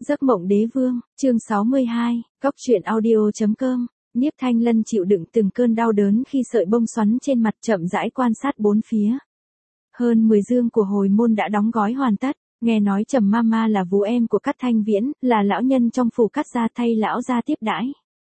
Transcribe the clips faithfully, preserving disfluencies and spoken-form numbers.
Giấc mộng đế vương, chương sáu mươi hai, Cóc truyện audio chấm com. Niếp Thanh Lân chịu đựng từng cơn đau đớn khi sợi bông xoắn trên mặt, chậm rãi quan sát bốn phía. Hơn mười dương của hồi môn đã đóng gói hoàn tất, nghe nói Trầm Mama là vú em của Cát Thanh Viễn, là lão nhân trong phủ Cát gia thay lão gia tiếp đãi.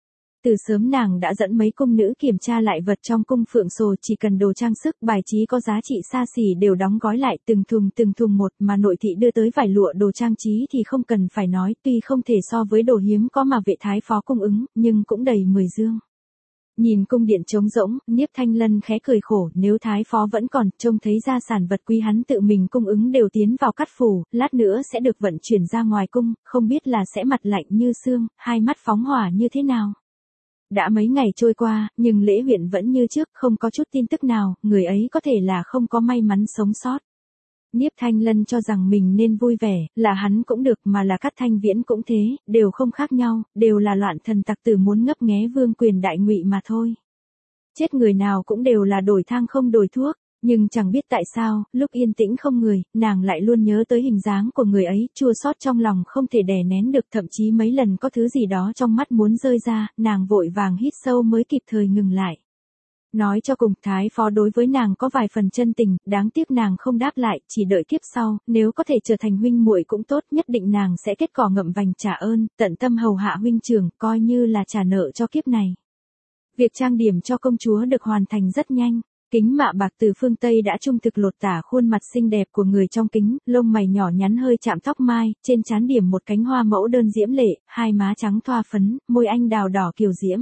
Từ sớm nàng đã dẫn mấy cung nữ kiểm tra lại vật trong cung phượng sồ, chỉ cần đồ trang sức, bài trí có giá trị xa xỉ đều đóng gói lại từng thùng từng thùng một, mà nội thị đưa tới vải lụa đồ trang trí thì không cần phải nói, tuy không thể so với đồ hiếm có mà vệ thái phó cung ứng, nhưng cũng đầy mười dương. Nhìn cung điện trống rỗng, Niếp Thanh Lân khẽ cười khổ, nếu thái phó vẫn còn, trông thấy gia sản vật quý hắn tự mình cung ứng đều tiến vào Cát phủ, lát nữa sẽ được vận chuyển ra ngoài cung, không biết là sẽ mặt lạnh như xương, hai mắt phóng hỏa như thế nào. Đã mấy ngày trôi qua, nhưng Lễ huyện vẫn như trước, không có chút tin tức nào, người ấy có thể là không có may mắn sống sót. Niếp Thanh Lân cho rằng mình nên vui vẻ, là hắn cũng được mà là Cát Thanh Viễn cũng thế, đều không khác nhau, đều là loạn thần tặc tử muốn ngấp nghé vương quyền đại ngụy mà thôi. Chết người nào cũng đều là đổi thang không đổi thuốc. Nhưng chẳng biết tại sao, lúc yên tĩnh không người, nàng lại luôn nhớ tới hình dáng của người ấy, chua xót trong lòng không thể đè nén được, thậm chí mấy lần có thứ gì đó trong mắt muốn rơi ra, nàng vội vàng hít sâu mới kịp thời ngừng lại. Nói cho cùng, thái phó đối với nàng có vài phần chân tình, đáng tiếc nàng không đáp lại, chỉ đợi kiếp sau, nếu có thể trở thành huynh muội cũng tốt, nhất định nàng sẽ kết cỏ ngậm vành trả ơn, tận tâm hầu hạ huynh trưởng, coi như là trả nợ cho kiếp này. Việc trang điểm cho công chúa được hoàn thành rất nhanh. Kính mạ bạc từ phương Tây đã trung thực lột tả khuôn mặt xinh đẹp của người trong kính, lông mày nhỏ nhắn hơi chạm tóc mai, trên trán điểm một cánh hoa mẫu đơn diễm lệ, hai má trắng thoa phấn, môi anh đào đỏ kiều diễm.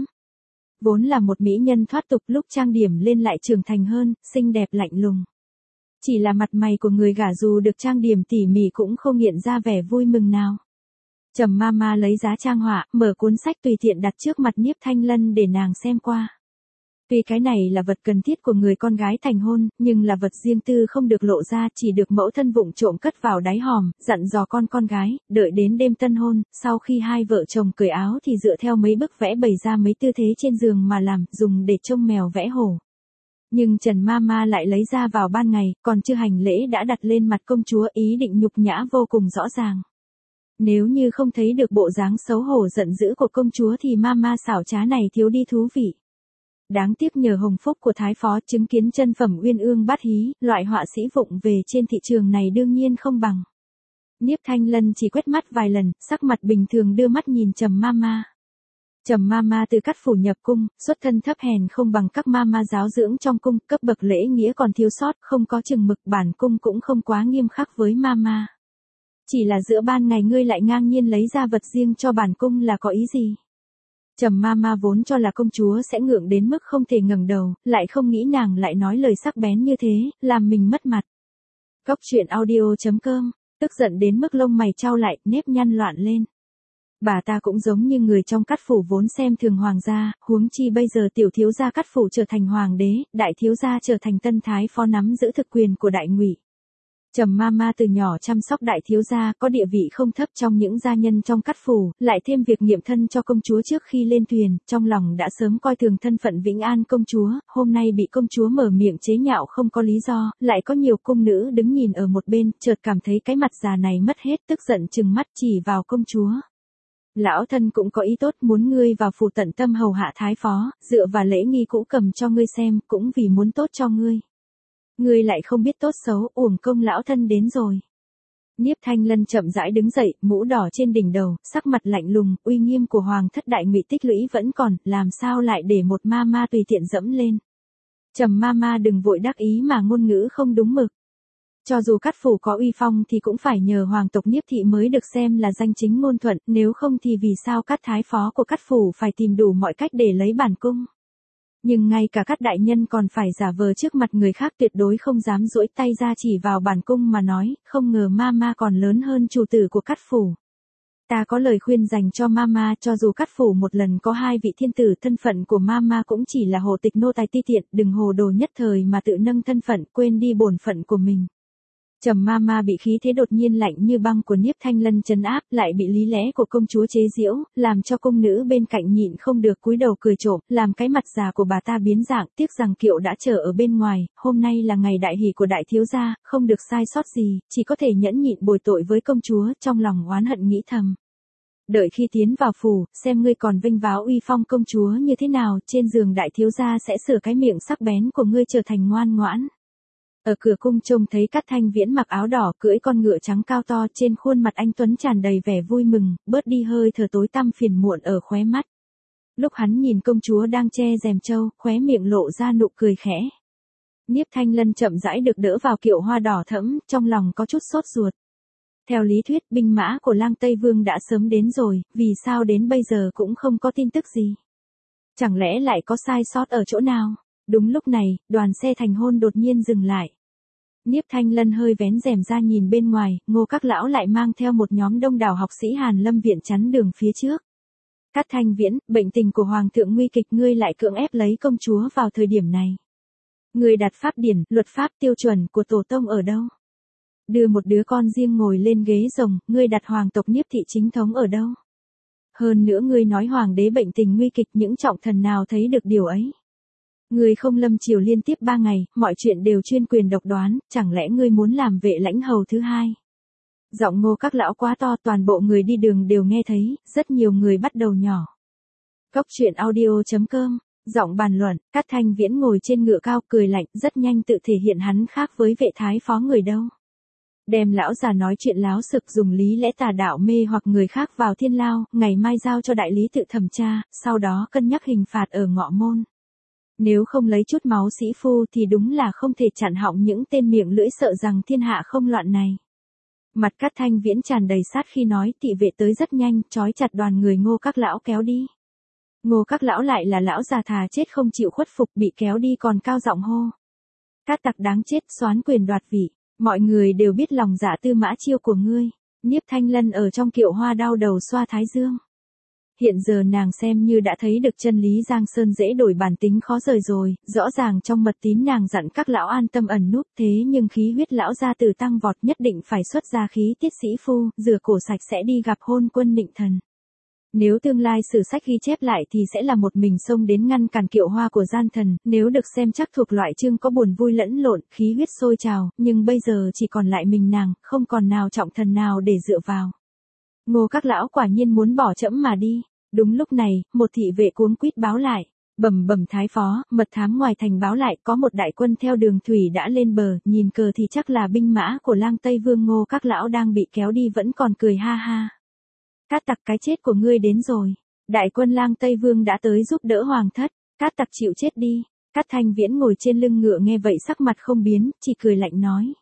Vốn là một mỹ nhân thoát tục, lúc trang điểm lên lại trưởng thành hơn, xinh đẹp lạnh lùng. Chỉ là mặt mày của người gả dù được trang điểm tỉ mỉ cũng không hiện ra vẻ vui mừng nào. Trầm Mama lấy giá trang họa, mở cuốn sách tùy tiện đặt trước mặt Niếp Thanh Lân để nàng xem qua. Tuy cái này là vật cần thiết của người con gái thành hôn, nhưng là vật riêng tư không được lộ ra, chỉ được mẫu thân vụng trộm cất vào đáy hòm, dặn dò con con gái, đợi đến đêm tân hôn, sau khi hai vợ chồng cởi áo thì dựa theo mấy bức vẽ bày ra mấy tư thế trên giường mà làm, dùng để trông mèo vẽ hổ. Nhưng Trần Mama lại lấy ra vào ban ngày, còn chưa hành lễ đã đặt lên mặt công chúa, ý định nhục nhã vô cùng rõ ràng. Nếu như không thấy được bộ dáng xấu hổ giận dữ của công chúa thì Mama xảo trá này thiếu đi thú vị. Đáng tiếc nhờ hồng phúc của thái phó, chứng kiến chân phẩm uyên ương bát hí, loại họa sĩ vụng về trên thị trường này đương nhiên không bằng. Niếp Thanh Lân chỉ quét mắt vài lần, sắc mặt bình thường đưa mắt nhìn Trầm Mama. Trầm Mama từ Cát phủ nhập cung, xuất thân thấp hèn không bằng các mama giáo dưỡng trong cung, cấp bậc lễ nghĩa còn thiếu sót, không có chừng mực, bản cung cũng không quá nghiêm khắc với Mama. Chỉ là giữa ban ngày ngươi lại ngang nhiên lấy ra vật riêng cho bản cung là có ý gì? Trầm Mama vốn cho là công chúa sẽ ngượng đến mức không thể ngẩng đầu, lại không nghĩ nàng lại nói lời sắc bén như thế, làm mình mất mặt. Cóc truyện audio chấm com, tức giận đến mức lông mày chau lại, nếp nhăn loạn lên. Bà ta cũng giống như người trong Cát phủ vốn xem thường hoàng gia, huống chi bây giờ tiểu thiếu gia Cát phủ trở thành hoàng đế, đại thiếu gia trở thành tân thái phó nắm giữ thực quyền của đại ngụy. Trầm Mama từ nhỏ chăm sóc đại thiếu gia, có địa vị không thấp trong những gia nhân trong Cát phủ, lại thêm việc nghiệm thân cho công chúa trước khi lên thuyền, trong lòng đã sớm coi thường thân phận Vĩnh An công chúa, hôm nay bị công chúa mở miệng chế nhạo không có lý do, lại có nhiều cung nữ đứng nhìn ở một bên, chợt cảm thấy cái mặt già này mất hết, tức giận trừng mắt chỉ vào công chúa. Lão thân cũng có ý tốt, muốn ngươi vào phủ tận tâm hầu hạ thái phó, dựa vào lễ nghi cũ cầm cho ngươi xem, cũng vì muốn tốt cho ngươi. Ngươi lại không biết tốt xấu, uổng công lão thân đến rồi. Niếp Thanh Lân chậm rãi đứng dậy, mũ đỏ trên đỉnh đầu, sắc mặt lạnh lùng, uy nghiêm của hoàng thất đại ngụy tích lũy vẫn còn, làm sao lại để một Mama tùy tiện dẫm lên. Trầm Mama đừng vội đắc ý mà ngôn ngữ không đúng mực. Cho dù Cát phủ có uy phong thì cũng phải nhờ hoàng tộc Niếp thị mới được xem là danh chính ngôn thuận, nếu không thì vì sao Cát thái phó của Cát phủ phải tìm đủ mọi cách để lấy bản cung. Nhưng ngay cả các đại nhân còn phải giả vờ trước mặt người khác, tuyệt đối không dám duỗi tay ra chỉ vào bản cung mà nói, không ngờ Mama còn lớn hơn chủ tử của Cát phủ. Ta có lời khuyên dành cho Mama, cho dù Cát phủ một lần có hai vị thiên tử, thân phận của Mama cũng chỉ là hồ tịch nô tài ti tiện, đừng hồ đồ nhất thời mà tự nâng thân phận, quên đi bổn phận của mình. Trầm Mama bị khí thế đột nhiên lạnh như băng của Niếp Thanh Lân trấn áp, lại bị lý lẽ của công chúa chế giễu, làm cho cung nữ bên cạnh nhịn không được cúi đầu cười trộm, làm cái mặt già của bà ta biến dạng, tiếc rằng kiệu đã chờ ở bên ngoài, hôm nay là ngày đại hỷ của đại thiếu gia, không được sai sót gì, chỉ có thể nhẫn nhịn bồi tội với công chúa, trong lòng oán hận nghĩ thầm. Đợi khi tiến vào phủ, xem ngươi còn vinh váo uy phong công chúa như thế nào, trên giường đại thiếu gia sẽ sửa cái miệng sắc bén của ngươi trở thành ngoan ngoãn. Ở cửa cung trông thấy Cát Thanh Viễn mặc áo đỏ cưỡi con ngựa trắng cao to, trên khuôn mặt anh tuấn tràn đầy vẻ vui mừng, bớt đi hơi thở tối tăm phiền muộn ở khóe mắt. Lúc hắn nhìn công chúa đang che rèm trâu, khóe miệng lộ ra nụ cười khẽ. Nhiếp Thanh Lân chậm rãi được đỡ vào kiệu hoa đỏ thẫm, trong lòng có chút sốt ruột. Theo lý thuyết, binh mã của Lang Tây Vương đã sớm đến rồi, vì sao đến bây giờ cũng không có tin tức gì? Chẳng lẽ lại có sai sót ở chỗ nào? Đúng lúc này, đoàn xe thành hôn đột nhiên dừng lại. Nhiếp Thanh Lân hơi vén rèm ra nhìn bên ngoài, Ngô các lão lại mang theo một nhóm đông đảo học sĩ Hàn Lâm viện chắn đường phía trước. Cát Thanh Viễn, bệnh tình của hoàng thượng nguy kịch, ngươi lại cưỡng ép lấy công chúa vào thời điểm này. Ngươi đặt pháp điển, luật pháp tiêu chuẩn của tổ tông ở đâu? Đưa một đứa con riêng ngồi lên ghế rồng, ngươi đặt hoàng tộc Nhiếp thị chính thống ở đâu? Hơn nữa ngươi nói hoàng đế bệnh tình nguy kịch, những trọng thần nào thấy được điều ấy? Ngươi không lâm triều liên tiếp ba ngày, mọi chuyện đều chuyên quyền độc đoán, chẳng lẽ ngươi muốn làm vệ lãnh hầu thứ hai? Giọng Ngô các lão quá to, toàn bộ người đi đường đều nghe thấy, rất nhiều người bắt đầu nhỏ. Cốc truyện audio chấm com, giọng bàn luận, Cát Thanh Viễn ngồi trên ngựa cao cười lạnh, rất nhanh tự thể hiện hắn khác với vệ thái phó người đâu. Đem lão già nói chuyện láo sực dùng lý lẽ tà đạo mê hoặc người khác vào thiên lao, ngày mai giao cho đại lý tự thẩm tra, sau đó cân nhắc hình phạt ở ngọ môn. Nếu không lấy chút máu sĩ phu thì đúng là không thể chặn họng những tên miệng lưỡi sợ rằng thiên hạ không loạn này. Mặt Cát Thanh Viễn tràn đầy sát khi nói, thị vệ tới rất nhanh, trói chặt đoàn người Ngô các lão kéo đi. Ngô các lão lại là lão già thà chết không chịu khuất phục, bị kéo đi còn cao giọng hô. Cát tặc đáng chết, soán quyền đoạt vị, mọi người đều biết lòng dạ Tư Mã Chiêu của ngươi. Nhiếp Thanh Lân ở trong kiệu hoa đau đầu xoa thái dương. Hiện giờ nàng xem như đã thấy được chân lý Giang Sơn dễ đổi bản tính khó rời rồi, rõ ràng trong mật tín nàng dặn các lão an tâm ẩn núp, thế nhưng khí huyết lão gia tử tăng vọt, nhất định phải xuất ra khí tiết sĩ phu, rửa cổ sạch sẽ đi gặp hôn quân Nịnh Thần. Nếu tương lai sử sách ghi chép lại thì sẽ là một mình xông đến ngăn cản kiệu hoa của gian thần, nếu được xem chắc thuộc loại chương có buồn vui lẫn lộn, khí huyết sôi trào, nhưng bây giờ chỉ còn lại mình nàng, không còn nào trọng thần nào để dựa vào. Ngô các lão quả nhiên muốn bỏ trẫm mà đi. Đúng lúc này, một thị vệ cuống quýt báo lại, bẩm bẩm thái phó, mật thám ngoài thành báo lại có một đại quân theo đường thủy đã lên bờ, nhìn cờ thì chắc là binh mã của Lang Tây Vương. Ngô các lão đang bị kéo đi vẫn còn cười ha ha. Cát tặc, cái chết của ngươi đến rồi, đại quân Lang Tây Vương đã tới giúp đỡ hoàng thất, Cát tặc chịu chết đi. Cát Thanh Viễn ngồi trên lưng ngựa nghe vậy sắc mặt không biến, chỉ cười lạnh nói.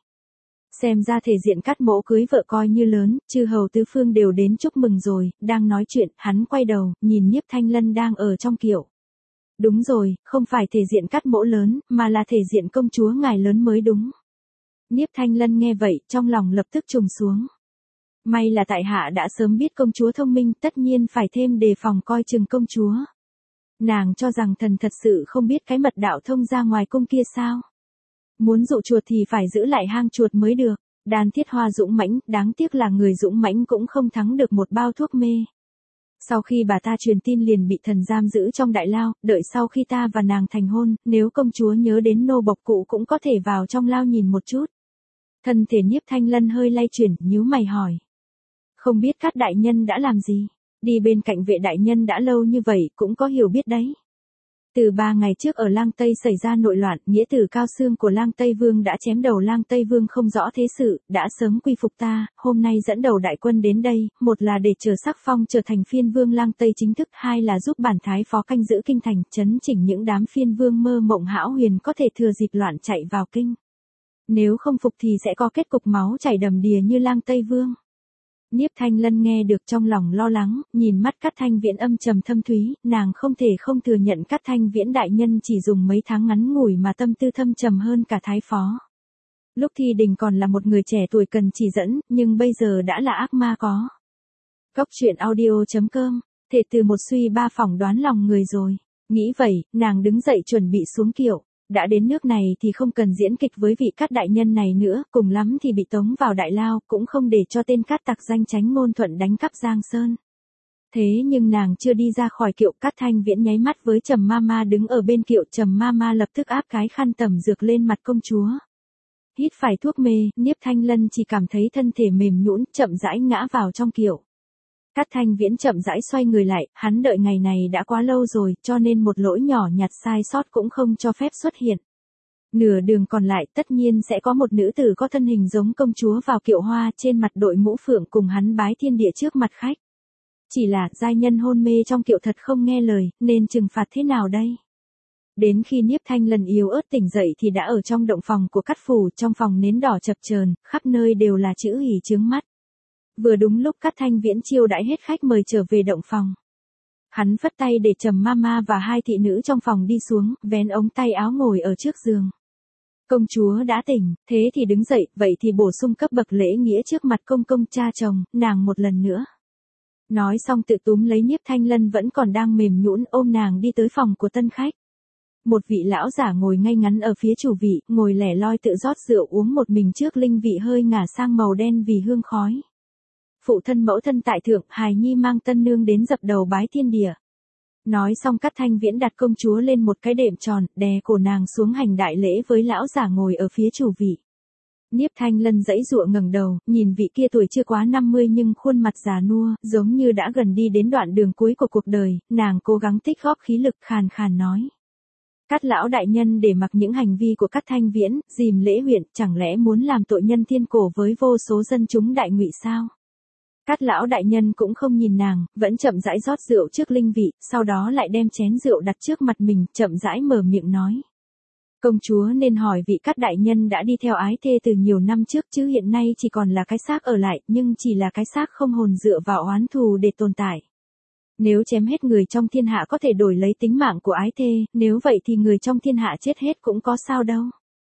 Xem ra thể diện Cát mỗ cưới vợ coi như lớn, chư hầu tứ phương đều đến chúc mừng rồi. Đang nói chuyện, hắn quay đầu, nhìn Nhiếp Thanh Lân đang ở trong kiệu. Đúng rồi, không phải thể diện Cát mỗ lớn, mà là thể diện công chúa ngài lớn mới đúng. Nhiếp Thanh Lân nghe vậy, trong lòng lập tức trùng xuống. May là tại hạ đã sớm biết công chúa thông minh, tất nhiên phải thêm đề phòng coi chừng công chúa. Nàng cho rằng thần thật sự không biết cái mật đạo thông ra ngoài cung kia sao? Muốn dụ chuột thì phải giữ lại hang chuột mới được. Đan Thiết Hoa dũng mãnh, đáng tiếc là người dũng mãnh cũng không thắng được một bao thuốc mê. Sau khi bà ta truyền tin liền bị thần giam giữ trong đại lao, đợi sau khi ta và nàng thành hôn, nếu công chúa nhớ đến nô bộc cụ cũng có thể vào trong lao nhìn một chút. Thân thể Nhiếp Thanh Lân hơi lay chuyển, nhíu mày hỏi. Không biết Cát đại nhân đã làm gì? Đi bên cạnh vệ đại nhân đã lâu như vậy cũng có hiểu biết đấy. Từ ba ngày trước ở Lang Tây xảy ra nội loạn, nghĩa tử Cao Xương của Lang Tây Vương đã chém đầu Lang Tây Vương không rõ thế sự, đã sớm quy phục ta, hôm nay dẫn đầu đại quân đến đây, một là để chờ sắc phong trở thành phiên vương Lang Tây chính thức, hai là giúp bản thái phó canh giữ kinh thành, chấn chỉnh những đám phiên vương mơ mộng hão huyền có thể thừa dịp loạn chạy vào kinh. Nếu không phục thì sẽ có kết cục máu chảy đầm đìa như Lang Tây Vương. Nhiếp Thanh Lân nghe được trong lòng lo lắng, nhìn mắt Cát Thanh Viễn âm trầm thâm thúy, nàng không thể không thừa nhận Cát Thanh Viễn đại nhân chỉ dùng mấy tháng ngắn ngủi mà tâm tư thâm trầm hơn cả thái phó. Lúc thi đình còn là một người trẻ tuổi cần chỉ dẫn, nhưng bây giờ đã là ác ma có. Cốc truyện audio chấm com, thể từ một suy ba phỏng đoán lòng người rồi. Nghĩ vậy, nàng đứng dậy chuẩn bị xuống kiệu. Đã đến nước này thì không cần diễn kịch với vị Cát đại nhân này nữa, cùng lắm thì bị tống vào đại lao, cũng không để cho tên Cát tặc danh chánh ngôn thuận đánh cắp Giang Sơn. Thế nhưng nàng chưa đi ra khỏi kiệu, Cát Thanh Viễn nháy mắt với Trầm Mama đứng ở bên kiệu, Trầm Mama lập tức áp cái khăn tẩm dược lên mặt công chúa. Hít phải thuốc mê, Nhiếp Thanh Lân chỉ cảm thấy thân thể mềm nhũn, chậm rãi ngã vào trong kiệu. Cát Thanh Viễn chậm rãi xoay người lại, hắn đợi ngày này đã quá lâu rồi, cho nên một lỗi nhỏ nhặt sai sót cũng không cho phép xuất hiện. Nửa đường còn lại tất nhiên sẽ có một nữ tử có thân hình giống công chúa vào kiệu hoa trên mặt đội mũ phượng cùng hắn bái thiên địa trước mặt khách. Chỉ là giai nhân hôn mê trong kiệu thật không nghe lời, nên trừng phạt thế nào đây? Đến khi Niếp Thanh lần yếu ớt tỉnh dậy thì đã ở trong động phòng của Cát phủ, trong phòng nến đỏ chập chờn, khắp nơi đều là chữ hỉ chướng mắt. Vừa đúng lúc Cát Thanh Viễn chiêu đãi hết khách mời trở về động phòng. Hắn phất tay để Trầm Mama và hai thị nữ trong phòng đi xuống, vén ống tay áo ngồi ở trước giường. Công chúa đã tỉnh, thế thì đứng dậy, vậy thì bổ sung cấp bậc lễ nghĩa trước mặt công công cha chồng, nàng một lần nữa. Nói xong tự túm lấy Niếp Thanh Lân vẫn còn đang mềm nhũn ôm nàng đi tới phòng của tân khách. Một vị lão giả ngồi ngay ngắn ở phía chủ vị, ngồi lẻ loi tự rót rượu uống một mình trước linh vị hơi ngả sang màu đen vì hương khói. Phụ thân mẫu thân tại thượng, hài nhi mang tân nương đến dập đầu bái thiên địa. Nói xong Cát Thanh Viễn đặt công chúa lên một cái đệm tròn, đè cổ nàng xuống hành đại lễ với lão giả ngồi ở phía chủ vị. Niếp Thanh Lân giãy giụa ngẩng đầu, nhìn vị kia tuổi chưa quá năm mươi nhưng khuôn mặt già nua, giống như đã gần đi đến đoạn đường cuối của cuộc đời, nàng cố gắng tích góp khí lực khàn khàn nói. Cát lão đại nhân để mặc những hành vi của Cát Thanh Viễn, dìm lễ huyện, chẳng lẽ muốn làm tội nhân thiên cổ với vô số dân chúng đại ngụy sao? Cát lão đại nhân cũng không nhìn nàng, vẫn chậm rãi rót rượu trước linh vị, sau đó lại đem chén rượu đặt trước mặt mình, chậm rãi mở miệng nói. Công chúa nên hỏi vị Cát đại nhân đã đi theo ái thê từ nhiều năm trước chứ hiện nay chỉ còn là cái xác ở lại, nhưng chỉ là cái xác không hồn dựa vào oán thù để tồn tại. Nếu chém hết người trong thiên hạ có thể đổi lấy tính mạng của ái thê, nếu vậy thì người trong thiên hạ chết hết cũng có sao đâu.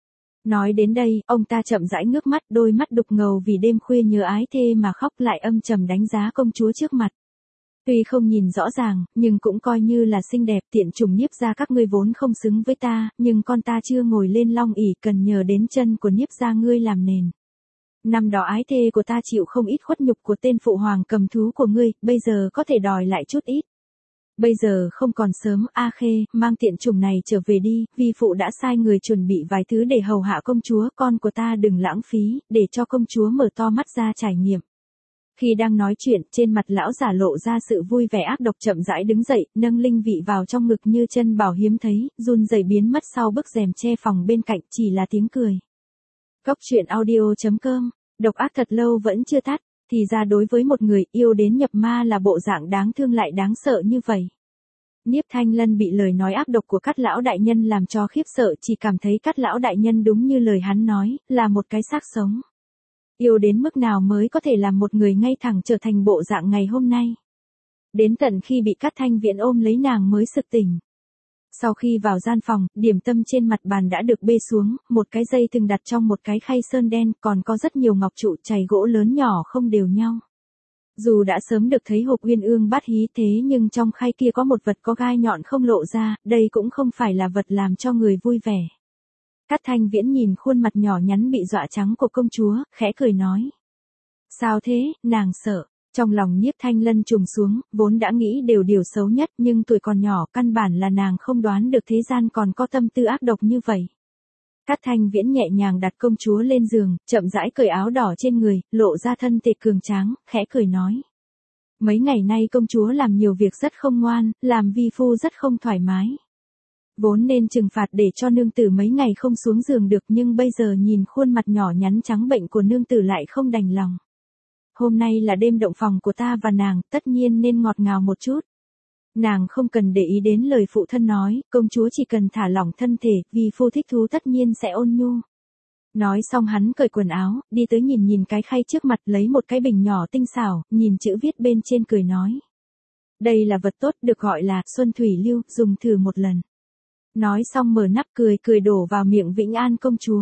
Nói đến đây, ông ta chậm rãi ngước mắt, đôi mắt đục ngầu vì đêm khuya nhớ ái thê mà khóc lại âm trầm đánh giá công chúa trước mặt. Tuy không nhìn rõ ràng, nhưng cũng coi như là xinh đẹp, tiện chủng Nhiếp gia các ngươi vốn không xứng với ta, nhưng con ta chưa ngồi lên long ỷ cần nhờ đến chân của Nhiếp gia ngươi làm nền. Năm đó ái thê của ta chịu không ít khuất nhục của tên phụ hoàng cầm thú của ngươi, bây giờ có thể đòi lại chút ít. Bây giờ không còn sớm, A Khê, mang tiện chủng này trở về đi, vì phụ đã sai người chuẩn bị vài thứ để hầu hạ công chúa, con của ta đừng lãng phí, để cho công chúa mở to mắt ra trải nghiệm. Khi đang nói chuyện, trên mặt lão giả lộ ra sự vui vẻ ác độc chậm rãi đứng dậy, nâng linh vị vào trong ngực như chân bảo hiếm thấy, run rẩy biến mất sau bức rèm che phòng bên cạnh, chỉ là tiếng cười. Góc truyện audio chấm com, độc ác thật lâu vẫn chưa tắt, thì ra đối với một người yêu đến nhập ma là bộ dạng đáng thương lại đáng sợ như vậy. Niếp Thanh Lân bị lời nói ác độc của Cát lão đại nhân làm cho khiếp sợ, chỉ cảm thấy Cát lão đại nhân đúng như lời hắn nói, là một cái xác sống. Yêu đến mức nào mới có thể làm một người ngay thẳng trở thành bộ dạng ngày hôm nay. Đến tận khi bị Cát Thanh Viễn ôm lấy nàng mới sực tỉnh. Sau khi vào gian phòng, điểm tâm trên mặt bàn đã được bê xuống, một cái dây thừng đặt trong một cái khay sơn đen, còn có rất nhiều ngọc trụ chày gỗ lớn nhỏ không đều nhau. Dù đã sớm được thấy hộp uyên ương bát hí thế nhưng trong khay kia có một vật có gai nhọn không lộ ra, đây cũng không phải là vật làm cho người vui vẻ. Cát Thanh Viễn nhìn khuôn mặt nhỏ nhắn bị dọa trắng của công chúa, khẽ cười nói. Sao thế, nàng sợ. Trong lòng Nhiếp Thanh Lân trùng xuống, vốn đã nghĩ đều điều xấu nhất nhưng tuổi còn nhỏ căn bản là nàng không đoán được thế gian còn có tâm tư ác độc như vậy. Cát Thanh Viễn nhẹ nhàng đặt công chúa lên giường, chậm rãi cởi áo đỏ trên người, lộ ra thân thể cường tráng, khẽ cười nói. Mấy ngày nay công chúa làm nhiều việc rất không ngoan, làm vi phu rất không thoải mái. Vốn nên trừng phạt để cho nương tử mấy ngày không xuống giường được nhưng bây giờ nhìn khuôn mặt nhỏ nhắn trắng bệnh của nương tử lại không đành lòng. Hôm nay là đêm động phòng của ta và nàng, tất nhiên nên ngọt ngào một chút. Nàng không cần để ý đến lời phụ thân nói, công chúa chỉ cần thả lỏng thân thể, vì phu thích thú tất nhiên sẽ ôn nhu. Nói xong hắn cởi quần áo, đi tới nhìn nhìn cái khay trước mặt lấy một cái bình nhỏ tinh xảo, nhìn chữ viết bên trên cười nói. Đây là vật tốt được gọi là Xuân Thủy Lưu, dùng thử một lần. Nói xong mở nắp cười cười đổ vào miệng Vĩnh An công chúa.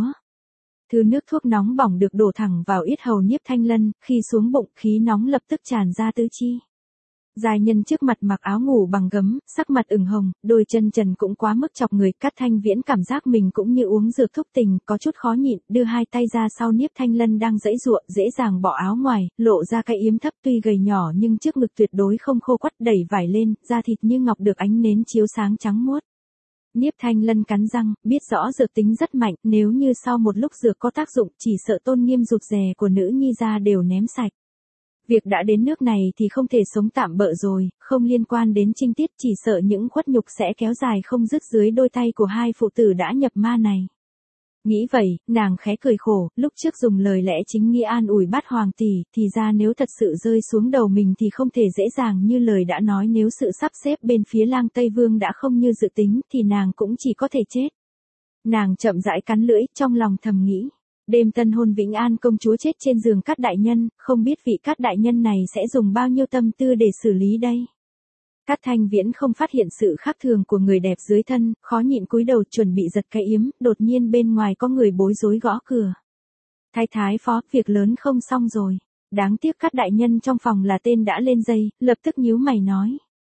Thứ nước thuốc nóng bỏng được đổ thẳng vào yết hầu Nhiếp Thanh Lân, khi xuống bụng khí nóng lập tức tràn ra tứ chi. Giai nhân trước mặt mặc áo ngủ bằng gấm, sắc mặt ửng hồng, đôi chân trần cũng quá mức chọc người. Cát Thanh Viễn cảm giác mình cũng như uống dược thúc tình, có chút khó nhịn, đưa hai tay ra sau Nhiếp Thanh Lân đang giãy giụa, dễ dàng bỏ áo ngoài, lộ ra cái yếm thấp tuy gầy nhỏ nhưng trước ngực tuyệt đối không khô quắt, đẩy vải lên, da thịt như ngọc được ánh nến chiếu sáng trắng muốt. Nhiếp Thanh Lân cắn răng, biết rõ dược tính rất mạnh, nếu như sau một lúc dược có tác dụng, chỉ sợ tôn nghiêm rụt rè của nữ nhi gia đều ném sạch. Việc đã đến nước này thì không thể sống tạm bợ rồi, không liên quan đến trinh tiết, chỉ sợ những khuất nhục sẽ kéo dài không dứt dưới đôi tay của hai phụ tử đã nhập ma này. Nghĩ vậy, nàng khẽ cười khổ, lúc trước dùng lời lẽ chính nghĩa an ủi Bát Hoàng tỷ, thì ra nếu thật sự rơi xuống đầu mình thì không thể dễ dàng như lời đã nói, nếu sự sắp xếp bên phía Lang Tây Vương đã không như dự tính thì nàng cũng chỉ có thể chết. Nàng chậm rãi cắn lưỡi, trong lòng thầm nghĩ. Đêm tân hôn Vĩnh An công chúa chết trên giường Cát đại nhân, không biết vị Cát đại nhân này sẽ dùng bao nhiêu tâm tư để xử lý đây. Cát Thanh Viễn không phát hiện sự khác thường của người đẹp dưới thân, khó nhịn cúi đầu chuẩn bị giật cái yếm, đột nhiên bên ngoài có người bối rối gõ cửa. Thái thái phó, việc lớn không xong rồi. Đáng tiếc Cát đại nhân trong phòng là tên đã lên dây, lập tức nhíu mày nói.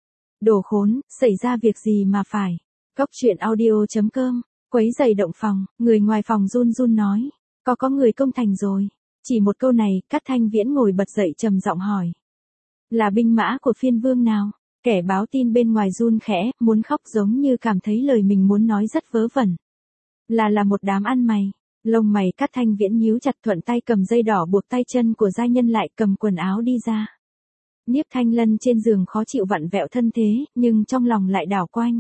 Đồ khốn, xảy ra việc gì mà phải. Cốc truyện audio chấm com, quấy giày động phòng, người ngoài phòng run run nói. Có có người công thành rồi. Chỉ một câu này, Cát Thanh Viễn ngồi bật dậy trầm giọng hỏi. Là binh mã của phiên vương nào? Kẻ báo tin bên ngoài run khẽ, muốn khóc giống như cảm thấy lời mình muốn nói rất vớ vẩn. Là là một đám ăn mày. Lông mày Cát Thanh Viễn nhíu chặt, thuận tay cầm dây đỏ buộc tay chân của giai nhân lại, cầm quần áo đi ra. Niếp Thanh Lân trên giường khó chịu vặn vẹo thân thế, nhưng trong lòng lại đảo quanh.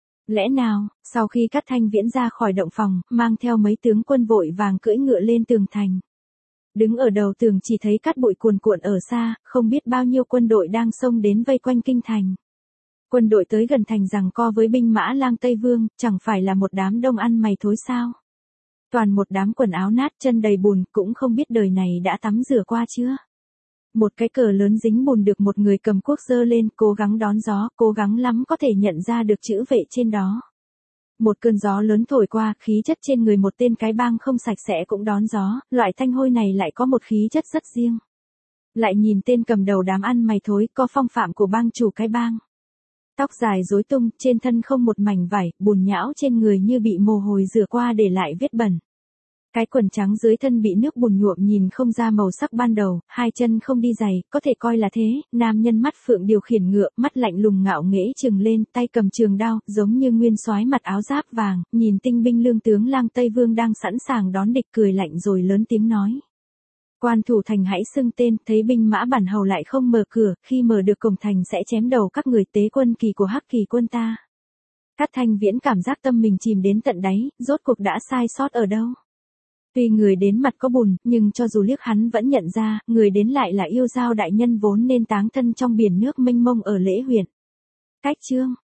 Lẽ nào, sau khi Cát Thanh Viễn ra khỏi động phòng, mang theo mấy tướng quân vội vàng cưỡi ngựa lên tường thành. Đứng ở đầu tường chỉ thấy cát bụi cuồn cuộn ở xa, không biết bao nhiêu quân đội đang xông đến vây quanh kinh thành. Quân đội tới gần thành giằng co với binh mã Lang Tây Vương, chẳng phải là một đám đông ăn mày thối sao? Toàn một đám quần áo nát, chân đầy bùn, cũng không biết đời này đã tắm rửa qua chưa? Một cái cờ lớn dính bùn được một người cầm cuốc giơ lên, cố gắng đón gió, cố gắng lắm có thể nhận ra được chữ vệ trên đó. Một cơn gió lớn thổi qua, khí chất trên người một tên cái bang không sạch sẽ cũng đón gió, loại thanh hôi này lại có một khí chất rất riêng. Lại nhìn tên cầm đầu đám ăn mày thối, có phong phạm của bang chủ cái bang. Tóc dài rối tung, trên thân không một mảnh vải, bùn nhão trên người như bị mồ hôi rửa qua để lại vết bẩn. Cái quần trắng dưới thân bị nước bùn nhuộm nhìn không ra màu sắc ban đầu, hai chân không đi giày, có thể coi là thế. Nam nhân mắt phượng điều khiển ngựa, mắt lạnh lùng ngạo nghễ trừng lên, tay cầm trường đao, giống như nguyên soái mặt áo giáp vàng, nhìn tinh binh lương tướng Lang Tây Vương đang sẵn sàng đón địch, cười lạnh rồi lớn tiếng nói. Quan thủ thành hãy xưng tên, thấy binh mã bản hầu lại không mở cửa, khi mở được cổng thành sẽ chém đầu các người tế quân kỳ của Hắc Kỳ quân ta. Cát Thanh Viễn cảm giác tâm mình chìm đến tận đáy, rốt cuộc đã sai sót ở đâu. Tuy người đến mặt có bùn, nhưng cho dù liếc hắn vẫn nhận ra, người đến lại là Yêu Dao đại nhân vốn nên táng thân trong biển nước mênh mông ở Lễ huyện. Cách chương